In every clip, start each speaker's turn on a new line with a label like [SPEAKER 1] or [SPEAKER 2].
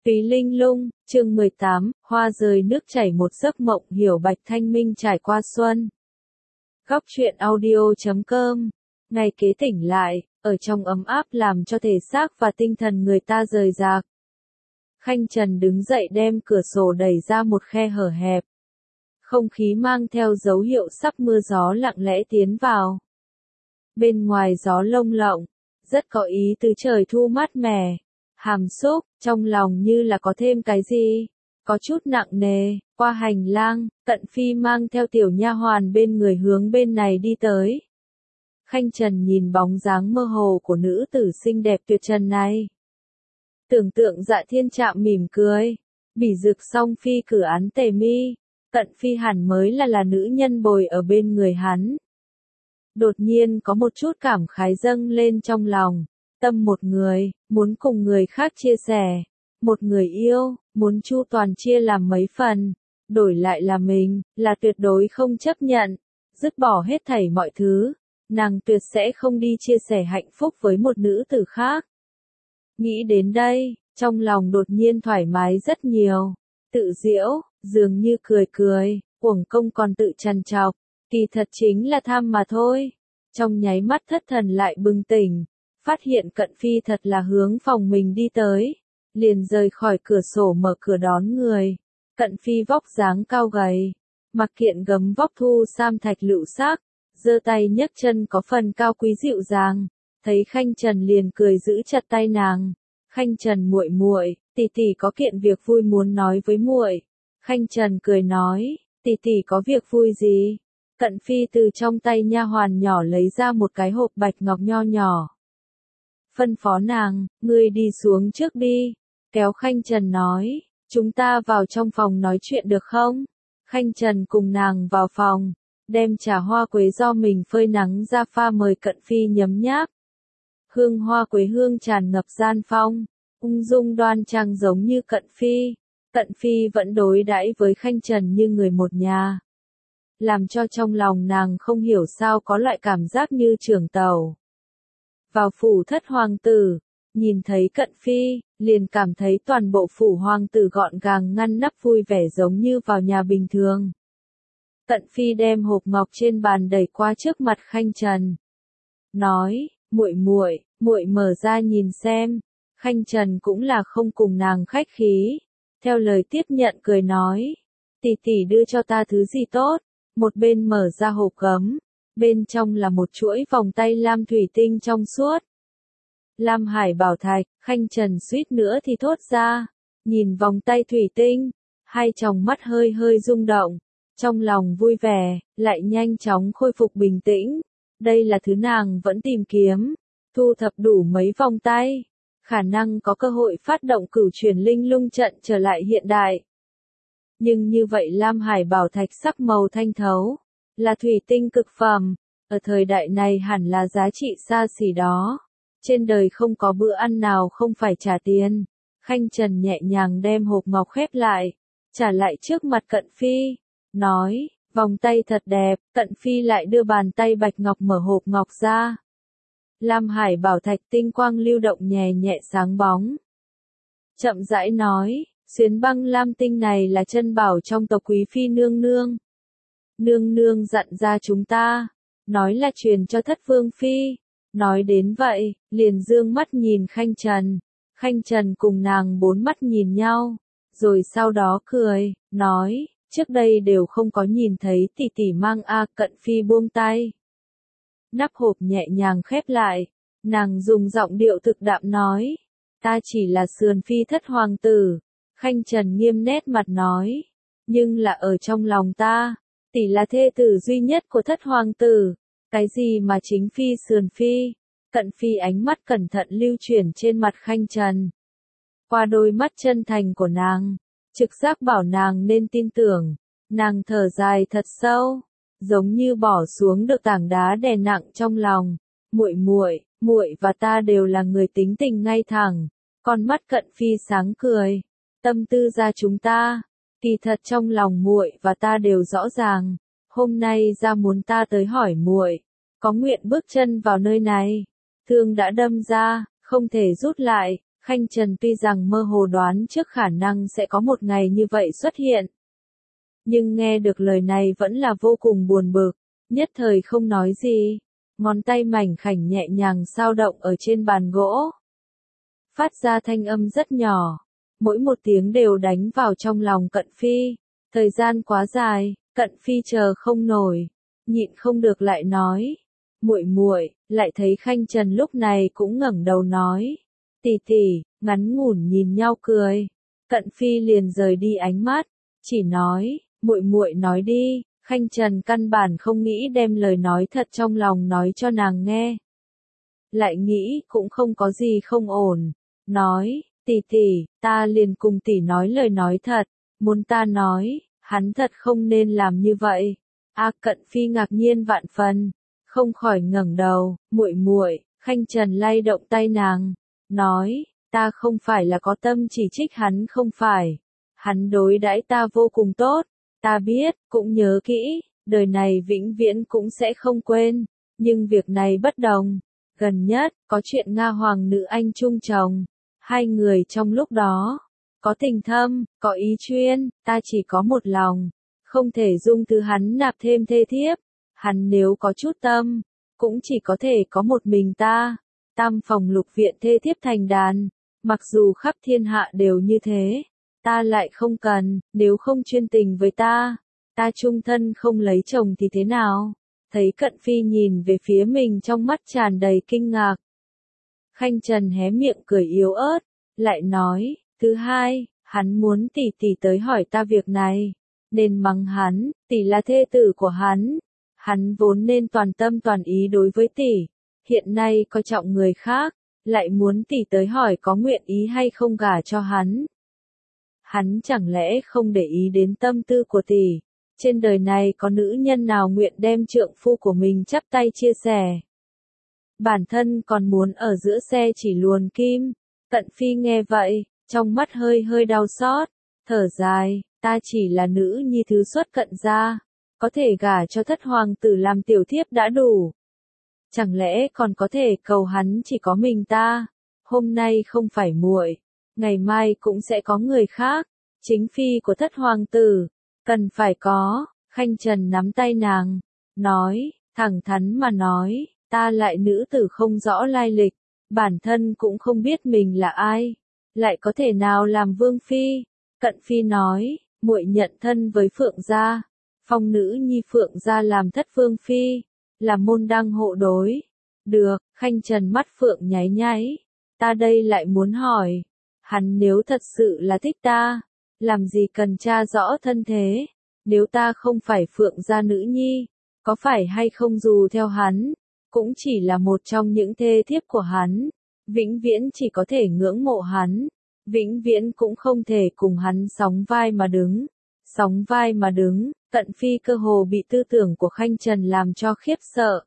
[SPEAKER 1] Túy Linh Lung, chương 18, hoa rơi nước chảy một giấc mộng hiểu bạch thanh minh trải qua xuân. Góc truyện audio.com. Ngày kế tỉnh lại, ở trong ấm áp làm cho thể xác và tinh thần người ta rời rạc. Khanh Trần đứng dậy đem cửa sổ đẩy ra một khe hở hẹp. Không khí mang theo dấu hiệu sắp mưa gió lặng lẽ tiến vào. Bên ngoài gió lông lộng, rất có ý tứ trời thu mát mẻ. Hàm xúc, trong lòng như là có thêm cái gì, có chút nặng nề. Qua hành lang, Cận Phi mang theo tiểu nha hoàn bên người hướng bên này đi tới. Khanh Trần nhìn bóng dáng mơ hồ của nữ tử xinh đẹp tuyệt trần này. Tưởng tượng Dạ Thiên Trạm mỉm cười, bỉ dực song phi cử án tề mi, Cận Phi hẳn mới là nữ nhân bồi ở bên người hắn. Đột nhiên có một chút cảm khái dâng lên trong lòng. Tâm một người, muốn cùng người khác chia sẻ. Một người yêu, muốn chu toàn chia làm mấy phần. Đổi lại là mình, là tuyệt đối không chấp nhận. Dứt bỏ hết thảy mọi thứ. Nàng tuyệt sẽ không đi chia sẻ hạnh phúc với một nữ tử khác. Nghĩ đến đây, trong lòng đột nhiên thoải mái rất nhiều. Tự giễu, dường như cười cười, uổng công còn tự trằn trọc. Kỳ thật chính là tham mà thôi. Trong nháy mắt thất thần lại bừng tỉnh. Phát hiện Cận Phi thật là hướng phòng mình đi tới, liền rời khỏi cửa sổ mở cửa đón người. Cận Phi vóc dáng cao gầy, mặc kiện gấm vóc thu sam thạch lựu sắc, giơ tay nhấc chân có phần cao quý dịu dàng. Thấy Khanh Trần liền cười giữ chặt tay nàng. Khanh Trần muội muội, tỷ tỷ có kiện việc vui muốn nói với muội. Khanh Trần cười nói, tỷ tỷ có việc vui gì? Cận Phi từ trong tay nha hoàn nhỏ lấy ra một cái hộp bạch ngọc nho nhỏ. Phân phó nàng, ngươi đi xuống trước đi. Kéo Khanh Trần nói, chúng ta vào trong phòng nói chuyện được không? Khanh Trần cùng nàng vào phòng, đem trà hoa quế do mình phơi nắng ra pha mời Cận Phi nhấm nháp. Hương hoa quế hương tràn ngập gian phòng, ung dung đoan trang giống như Cận Phi. Cận Phi vẫn đối đãi với Khanh Trần như người một nhà. Làm cho trong lòng nàng không hiểu sao có loại cảm giác như trưởng tàu. Vào phủ thất hoàng tử, nhìn thấy Cận Phi, liền cảm thấy toàn bộ phủ hoàng tử gọn gàng ngăn nắp vui vẻ giống như vào nhà bình thường. Cận Phi đem hộp ngọc trên bàn đẩy qua trước mặt Khanh Trần. Nói, muội mở ra nhìn xem. Khanh Trần cũng là không cùng nàng khách khí. Theo lời tiếp nhận cười nói, tỷ tỷ đưa cho ta thứ gì tốt. Một bên mở ra hộp gấm. Bên trong là một chuỗi vòng tay lam thủy tinh trong suốt. Lam hải bảo thạch, Khanh Trần suýt nữa thì thốt ra. Nhìn vòng tay thủy tinh, hai tròng mắt hơi hơi rung động. Trong lòng vui vẻ, lại nhanh chóng khôi phục bình tĩnh. Đây là thứ nàng vẫn tìm kiếm. Thu thập đủ mấy vòng tay. Khả năng có cơ hội phát động cửu chuyển linh lung trận trở lại hiện đại. Nhưng như vậy lam hải bảo thạch sắc màu thanh thấu. Là thủy tinh cực phẩm, ở thời đại này hẳn là giá trị xa xỉ đó. Trên đời không có bữa ăn nào không phải trả tiền. Khanh Trần nhẹ nhàng đem hộp ngọc khép lại, trả lại trước mặt Cận Phi, nói, vòng tay thật đẹp. Cận Phi lại đưa bàn tay bạch ngọc mở hộp ngọc ra. Lam hải bảo thạch tinh quang lưu động nhẹ nhẹ sáng bóng. Chậm rãi nói, xuyến băng lam tinh này là chân bảo trong tộc quý phi nương nương. Nương nương dặn ra chúng ta, nói là truyền cho thất vương phi. Nói đến vậy, liền dương mắt nhìn Khanh Trần. Khanh Trần cùng nàng bốn mắt nhìn nhau, rồi sau đó cười, nói, trước đây đều không có nhìn thấy tỷ tỷ mang a. Cận Phi buông tay. Nắp hộp nhẹ nhàng khép lại, nàng dùng giọng điệu thực đạm nói, ta chỉ là sườn phi thất hoàng tử. Khanh Trần nghiêm nét mặt nói, nhưng là ở trong lòng ta. Tỷ là thê tử duy nhất của thất hoàng tử. Cái gì mà chính phi sườn phi? Cận Phi ánh mắt cẩn thận lưu chuyển trên mặt Khanh Trần. Qua đôi mắt chân thành của nàng, trực giác bảo nàng nên tin tưởng. Nàng thở dài thật sâu, giống như bỏ xuống được tảng đá đè nặng trong lòng. Muội và ta đều là người tính tình ngay thẳng. Con mắt Cận Phi sáng cười, tâm tư ra chúng ta. Kỳ thật trong lòng muội và ta đều rõ ràng, hôm nay ra muốn ta tới hỏi muội, có nguyện bước chân vào nơi này. Thương đã đâm ra, không thể rút lại. Khanh Trần tuy rằng mơ hồ đoán trước khả năng sẽ có một ngày như vậy xuất hiện, nhưng nghe được lời này vẫn là vô cùng buồn bực, nhất thời không nói gì, ngón tay mảnh khảnh nhẹ nhàng dao động ở trên bàn gỗ. Phát ra thanh âm rất nhỏ, mỗi một tiếng đều đánh vào trong lòng Cận Phi, thời gian quá dài, Cận Phi chờ không nổi, nhịn không được lại nói, muội muội, lại thấy Khanh Trần lúc này cũng ngẩng đầu nói, tỷ tỷ, ngắn ngủn nhìn nhau cười, Cận Phi liền rời đi ánh mắt, chỉ nói, muội muội nói đi, Khanh Trần căn bản không nghĩ đem lời nói thật trong lòng nói cho nàng nghe. Lại nghĩ cũng không có gì không ổn, nói, tỷ tỷ, ta liền cùng tỷ nói lời nói thật, muốn ta nói, hắn thật không nên làm như vậy. Cận Phi ngạc nhiên vạn phần, không khỏi ngẩng đầu, muội muội, Khanh Trần lay động tay nàng, nói, ta không phải là có tâm chỉ trích hắn không phải, hắn đối đãi ta vô cùng tốt, ta biết, cũng nhớ kỹ, đời này vĩnh viễn cũng sẽ không quên, nhưng việc này bất đồng, gần nhất, có chuyện Nga Hoàng nữ anh chung chồng, hai người trong lúc đó, có tình thâm, có ý chuyên, ta chỉ có một lòng, không thể dung thứ hắn nạp thêm thê thiếp, hắn nếu có chút tâm, cũng chỉ có thể có một mình ta, tam phòng lục viện thê thiếp thành đàn, mặc dù khắp thiên hạ đều như thế, ta lại không cần, nếu không chuyên tình với ta chung thân không lấy chồng thì thế nào? Thấy Cận Phi nhìn về phía mình trong mắt tràn đầy kinh ngạc. Khanh Trần hé miệng cười yếu ớt, lại nói, thứ hai, hắn muốn tỷ tỷ tới hỏi ta việc này, nên mắng hắn, tỷ là thê tử của hắn vốn nên toàn tâm toàn ý đối với tỷ, hiện nay coi trọng người khác, lại muốn tỷ tới hỏi có nguyện ý hay không gả cho hắn. Hắn chẳng lẽ không để ý đến tâm tư của tỷ, trên đời này có nữ nhân nào nguyện đem trượng phu của mình chắp tay chia sẻ. Bản thân còn muốn ở giữa xe chỉ luồn kim, Cận Phi nghe vậy, trong mắt hơi hơi đau xót, thở dài, ta chỉ là nữ nhi thứ xuất cận gia, có thể gả cho thất hoàng tử làm tiểu thiếp đã đủ. Chẳng lẽ còn có thể cầu hắn chỉ có mình ta, hôm nay không phải muội, ngày mai cũng sẽ có người khác, chính phi của thất hoàng tử, cần phải có, Khanh Trần nắm tay nàng, nói, thẳng thắn mà nói, ta lại nữ tử không rõ lai lịch, bản thân cũng không biết mình là ai, lại có thể nào làm vương phi. Cận Phi nói, muội nhận thân với Phượng gia, phong nữ nhi Phượng gia làm thất vương phi, là môn đăng hộ đối. Được, Khanh Trần mắt Phượng nháy nháy, ta đây lại muốn hỏi, hắn nếu thật sự là thích ta, làm gì cần tra rõ thân thế, nếu ta không phải Phượng gia nữ nhi, có phải hay không dù theo hắn, cũng chỉ là một trong những thê thiếp của hắn, vĩnh viễn chỉ có thể ngưỡng mộ hắn, vĩnh viễn cũng không thể cùng hắn sóng vai mà đứng. Sóng vai mà đứng, Cận Phi cơ hồ bị tư tưởng của Khanh Trần làm cho khiếp sợ.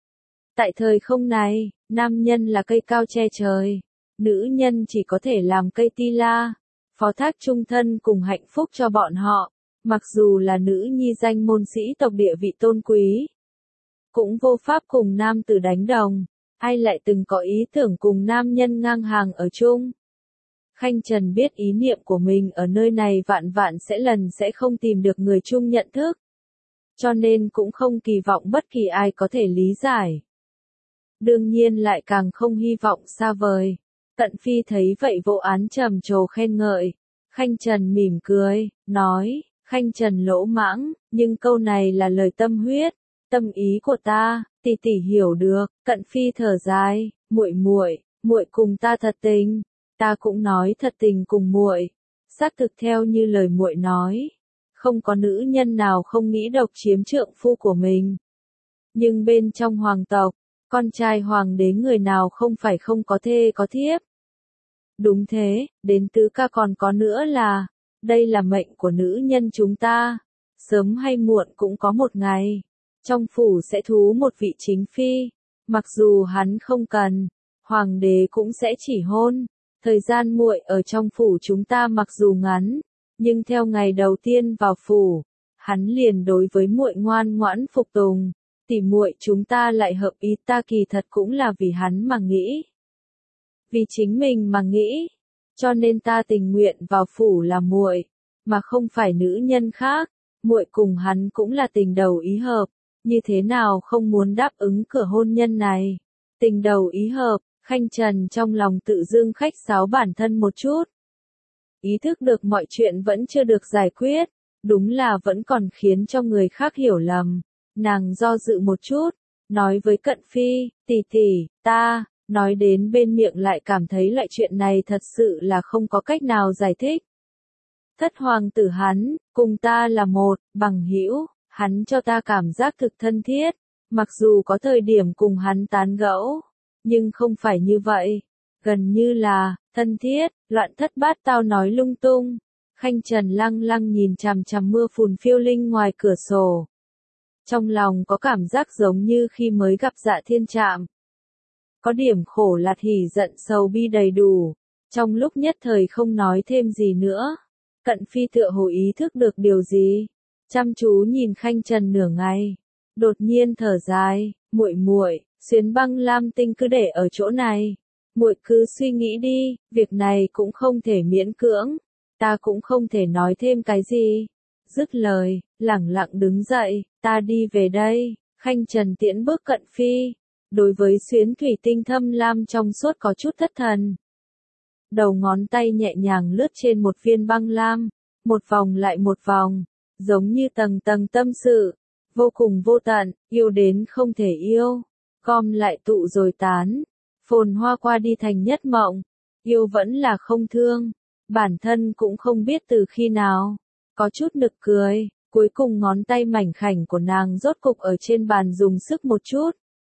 [SPEAKER 1] Tại thời không này, nam nhân là cây cao che trời, nữ nhân chỉ có thể làm cây ti la, phó thác chung thân cùng hạnh phúc cho bọn họ, mặc dù là nữ nhi danh môn sĩ tộc địa vị tôn quý, cũng vô pháp cùng nam tử đánh đồng, ai lại từng có ý tưởng cùng nam nhân ngang hàng ở chung. Khanh Trần biết ý niệm của mình ở nơi này vạn vạn sẽ không tìm được người chung nhận thức, cho nên cũng không kỳ vọng bất kỳ ai có thể lý giải. Đương nhiên lại càng không hy vọng xa vời. Cận Phi thấy vậy vô án trầm trồ khen ngợi. Khanh Trần mỉm cười, nói, Khanh Trần lỗ mãng, nhưng câu này là lời tâm huyết, tâm ý của ta, tỷ tỷ hiểu được. Cận Phi thở dài, muội cùng ta thật tình, ta cũng nói thật tình cùng muội, xác thực theo như lời muội nói, không có nữ nhân nào không nghĩ độc chiếm trượng phu của mình. Nhưng bên trong hoàng tộc, con trai hoàng đế người nào không phải không có thê có thiếp. Đúng thế, đến tứ ca còn có nữa là, đây là mệnh của nữ nhân chúng ta, sớm hay muộn cũng có một ngày, trong phủ sẽ thú một vị chính phi, mặc dù hắn không cần, hoàng đế cũng sẽ chỉ hôn. Thời gian muội ở trong phủ chúng ta mặc dù ngắn, nhưng theo ngày đầu tiên vào phủ, hắn liền đối với muội ngoan ngoãn phục tùng, tỷ muội chúng ta lại hợp ý ta kỳ thật cũng là vì hắn mà nghĩ. vì chính mình mà nghĩ, cho nên ta tình nguyện vào phủ làm muội, mà không phải nữ nhân khác, muội cùng hắn cũng là tình đầu ý hợp, như thế nào không muốn đáp ứng cửa hôn nhân này. Tình đầu ý hợp, Khanh Trần trong lòng tự dưng khách sáo bản thân một chút. Ý thức được mọi chuyện vẫn chưa được giải quyết, đúng là vẫn còn khiến cho người khác hiểu lầm. Nàng do dự một chút, nói với Cận Phi, tỷ tỷ, ta, nói đến bên miệng lại cảm thấy loại chuyện này thật sự là không có cách nào giải thích. Thất hoàng tử hắn, cùng ta là một, bằng hữu, hắn cho ta cảm giác thực thân thiết, mặc dù có thời điểm cùng hắn tán gẫu, nhưng không phải như vậy, gần như là, thân thiết, loạn thất bát tao nói lung tung. Khanh Trần lăng lăng nhìn chằm chằm mưa phùn phiêu linh ngoài cửa sổ. Trong lòng có cảm giác giống như khi mới gặp Dạ Thiên Trạm. Có điểm khổ lạt hỉ giận sầu bi đầy đủ, trong lúc nhất thời không nói thêm gì nữa. Cận Phi tựa hồ ý thức được điều gì, chăm chú nhìn Khanh Trần nửa ngày, đột nhiên thở dài, muội muội, xuyến băng lam tinh cứ để ở chỗ này, muội cứ suy nghĩ đi, việc này cũng không thể miễn cưỡng, ta cũng không thể nói thêm cái gì. Dứt lời, lẳng lặng đứng dậy, ta đi về đây. Khanh Trần tiễn bước Cận Phi, đối với xuyến thủy tinh thâm lam trong suốt có chút thất thần. Đầu ngón tay nhẹ nhàng lướt trên một viên băng lam, một vòng lại một vòng, giống như tầng tầng tâm sự, vô cùng vô tận, yêu đến không thể yêu, gom lại tụ rồi tán, phồn hoa qua đi thành nhất mộng, yêu vẫn là không thương, bản thân cũng không biết từ khi nào, có chút nực cười, cuối cùng ngón tay mảnh khảnh của nàng rốt cục ở trên bàn dùng sức một chút,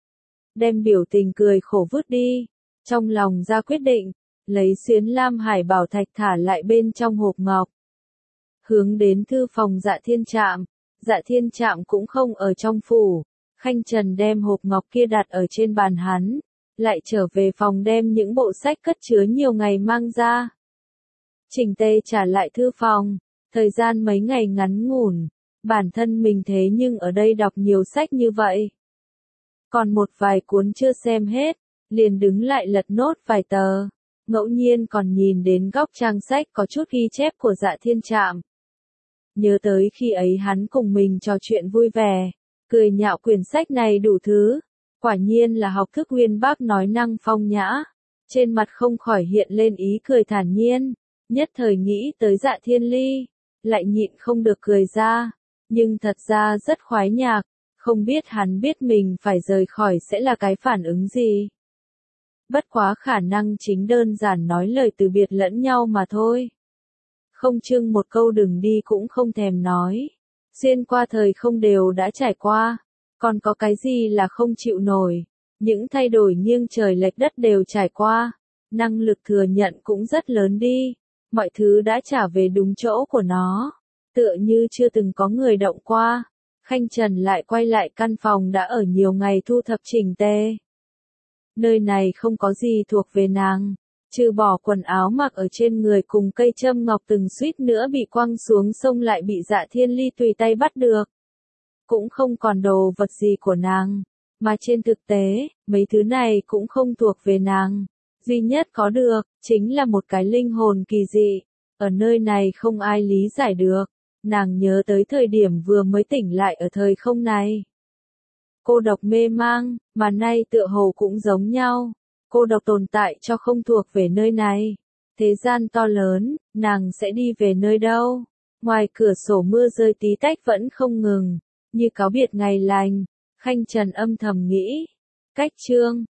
[SPEAKER 1] đem biểu tình cười khổ vứt đi, trong lòng ra quyết định, lấy xuyến lam hải bảo thạch thả lại bên trong hộp ngọc. Hướng đến thư phòng Dạ Thiên Trạm, Dạ Thiên Trạm cũng không ở trong phủ, Khanh Trần đem hộp ngọc kia đặt ở trên bàn hắn, lại trở về phòng đem những bộ sách cất chứa nhiều ngày mang ra. Chỉnh tề trả lại thư phòng, thời gian mấy ngày ngắn ngủn, bản thân mình thế nhưng ở đây đọc nhiều sách như vậy. Còn một vài cuốn chưa xem hết, liền đứng lại lật nốt vài tờ. Ngẫu nhiên còn nhìn đến góc trang sách có chút ghi chép của Dạ Thiên Trạm. Nhớ tới khi ấy hắn cùng mình trò chuyện vui vẻ, cười nhạo quyển sách này đủ thứ. Quả nhiên là học thức uyên bác nói năng phong nhã. Trên mặt không khỏi hiện lên ý cười thản nhiên, nhất thời nghĩ tới Dạ Thiên Ly, lại nhịn không được cười ra. Nhưng thật ra rất khoái nhạc, không biết hắn biết mình phải rời khỏi sẽ là cái phản ứng gì. Bất quá khả năng chính đơn giản nói lời từ biệt lẫn nhau mà thôi. Không chưng một câu đừng đi cũng không thèm nói. Xuyên qua thời không đều đã trải qua. Còn có cái gì là không chịu nổi. Những thay đổi nghiêng trời lệch đất đều trải qua. Năng lực thừa nhận cũng rất lớn đi. Mọi thứ đã trả về đúng chỗ của nó. Tựa như chưa từng có người động qua. Khanh Trần lại quay lại căn phòng đã ở nhiều ngày thu thập chỉnh tề. Nơi này không có gì thuộc về nàng, trừ bỏ quần áo mặc ở trên người cùng cây châm ngọc từng suýt nữa bị quăng xuống sông lại bị Dạ Thiên Ly tùy tay bắt được. Cũng không còn đồ vật gì của nàng, mà trên thực tế, mấy thứ này cũng không thuộc về nàng. Duy nhất có được, chính là một cái linh hồn kỳ dị, ở nơi này không ai lý giải được. Nàng nhớ tới thời điểm vừa mới tỉnh lại ở thời không này. Cô độc mê mang, mà nay tựa hồ cũng giống nhau. Cô độc tồn tại cho không thuộc về nơi này. Thế gian to lớn, nàng sẽ đi về nơi đâu? Ngoài cửa sổ mưa rơi tí tách vẫn không ngừng, như cáo biệt ngày lành. Khanh Trần âm thầm nghĩ. Cách chương